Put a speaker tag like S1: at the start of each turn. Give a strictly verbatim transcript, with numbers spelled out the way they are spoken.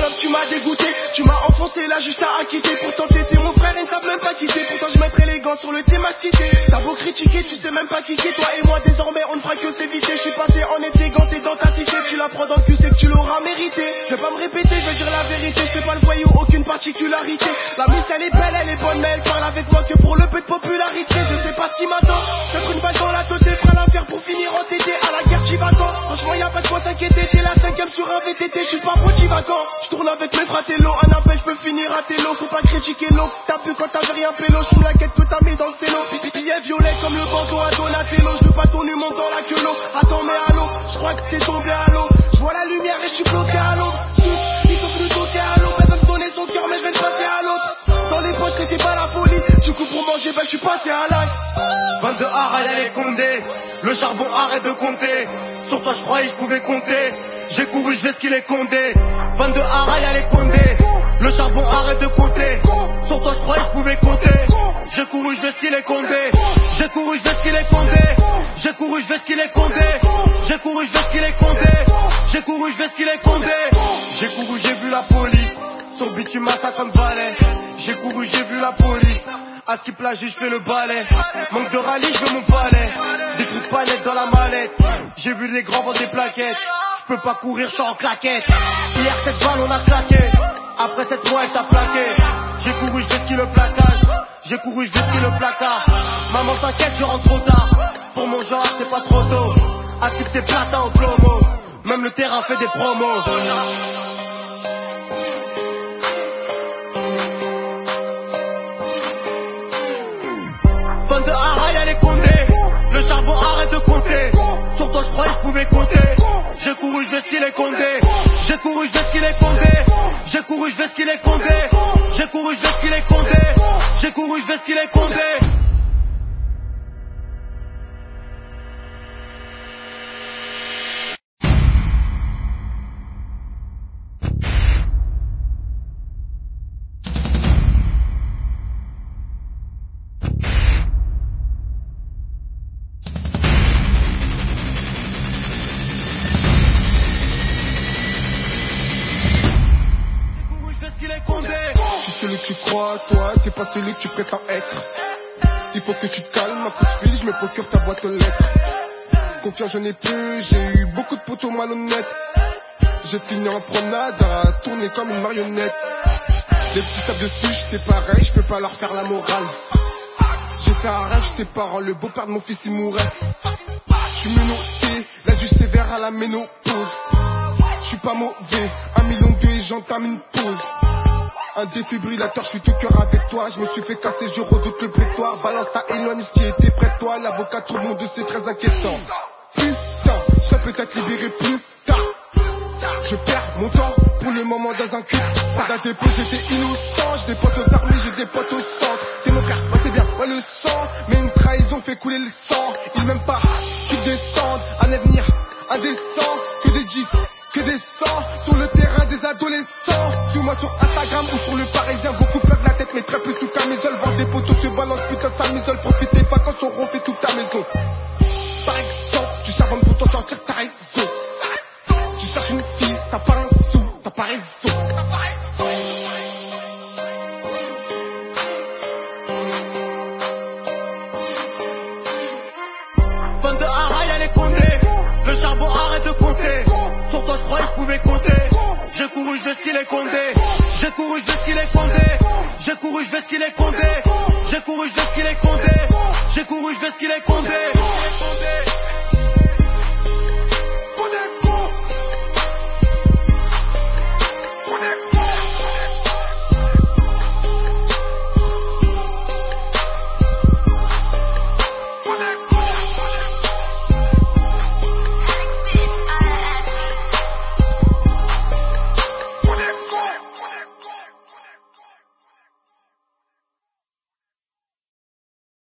S1: salope, tu m'as dégoûté. Tu m'as enfoncé là juste à acquitter. Pourtant t'étais mon frère et ne savent même pas qui c'est. Pourtant je mettrai les gants sur le thémasticité. T'as beau critiquer, tu sais même pas qui c'est. Toi et moi désormais on ne fera que s'éviter. Je suis passé en été ganté dans ta cité. Tu la prends dans le cul, c'est que tu l'auras mérité. Je vais pas me répéter, je vais dire la vérité. Je fais pas le voyou, aucune particularité. La miss elle est belle, elle est bonne, mais elle parle avec moi que pour le peu de popularité. Je sais pas ce qui m'attend. Peut-être une balle dans la tête, fera l'affaire pour finir en T T. À la guerre j'y vas quand. Franchement y'a pas de quoi s'inquiéter. T'es la cinquième sur un V T T, je suis pas pro j'y vas quand. Je tourne avec mes fratello, un appel je peux finir à télo. Faut pas critiquer l'eau, t'as pu quand t'avais rien pélo. J'fume la quête que t'as mis dans le cello. Billet violet comme le bandeau à Donatello. Je veux pas ton humour dans la queue l'eau. Attends mais allô, je crois que t'es tombé à l'eau. Je vois la lumière et je suis bloqué à l'eau. Ils sont venus toquer à l'eau. Elle veut me donner son cœur mais je vais le passer à l'autre. Dans les poches c'était pas la folie. Du coup pour manger ben je suis passé à l'ail.
S2: vingt-deux arrêt y'a les condés. Le charbon arrête de compter. Sur toi je croyais je pouvais compter. J'ai couru, je vais ce qu'il est condé. vingt-deux arrêt y'a les condés. Le charbon arrête de compter. Sur toi je croyais je pouvais compter. J'ai couru, je vais ce qu'il est condé. J'ai couru, je vais ce qu'il est condé. J'ai couru, je vais ce qu'il est condé. J'ai couru, je vais ce qu'il est condé. J'ai couru, je vais ce qu'il est condé. J'ai couru, j'ai vu la police. Son bitume massacre comme balai. J'ai couru, j'ai vu la police. À ce qui plage, je fais le balai. Manque de rallye, je veux mon palais. Des trucs pas nets dans la mallette. J'ai vu les grands vendre des plaquettes. Je peux pas courir, je suis en claquette. Hier, cette balle, on a claqué. Après cette fois, elle t'a plaqué. J'ai couru, je vais ski le placage. J'ai couru, je vais ski le placard. Maman, t'inquiète, je rentre trop tard. Pour mon genre, c'est pas trop tôt. Active tes platins au plomo. Même le terrain fait des promos. vingt-deux arrêt y'a les condés. Le charbon arrête de compter. Sur toi je croyais je pouvais compter. J'ai couru, je vais ce qu'il est condé. J'ai couru, je vais ce qu'il est condé. J'ai couru, je vais ce qu'il est condé. J'ai couru, je vais ce qu'il est condé. J'ai couru, je vais ce qu'il est condé.
S1: Celui que tu crois, toi, t'es pas celui que tu prétends être. Il faut que tu te calmes, ma petite fille, je me procure ta boîte aux lettres. Confiance je n'ai plus, j'ai eu beaucoup de poteaux malhonnêtes. J'ai fini en promenade à tourner comme une marionnette. Les petits tables dessus, j'étais pareil, je peux pas leur faire la morale. J'ai fait un rêve, j'étais parent, le beau-père de mon fils il mourait. J'suis menotté, la juge sévère à la ménopause. J'suis pas mauvais, un million de deux et j'entame une pause. Un défibrillateur, je suis tout cœur avec toi. Je me suis fait casser, je redoute le prétoire. Balance ta éloigne ce qui était près de toi. L'avocat tout le monde, c'est très inquiétant. Putain, je serais peut-être libéré plus tard. Je perds mon temps pour le moment dans un cul. Pas d'un dépôt, j'étais innocent. J'ai des potes aux armées, j'ai des potes au centre. T'es mon frère, moi c'est bien, moi le sang. Mais une trahison fait couler le sang. Ils m'aiment pas, qu'ils descendent. Un avenir indécent, que des dix, que des cent. Sur le terrain des adolescents. Suis-moi sur Instagram ou sur le Parisien. Beaucoup perdent la tête mais très peu sous camisole. Vendre des photos, se balance putain ça m'isole. Profitez pas quand on refait toute ta maison. Par exemple, tu charbonnes pour t'en sortir, t'as raison. Tu cherches une fille, t'as pas un sou, t'as pas raison.
S2: vingt-deux arrêt y'a les condés. Le charbon arrête de compter. Sur toi je croyais je pouvais compter. J'ai couru, je vais ce qu'il est condé. J'ai couru, je vais ce qu'il est condé. J'ai couru, je vais ce qu'il est condé. J'ai couru, je vais ce qu'il est condé. J'ai couru, je vais ce qu'il est condé.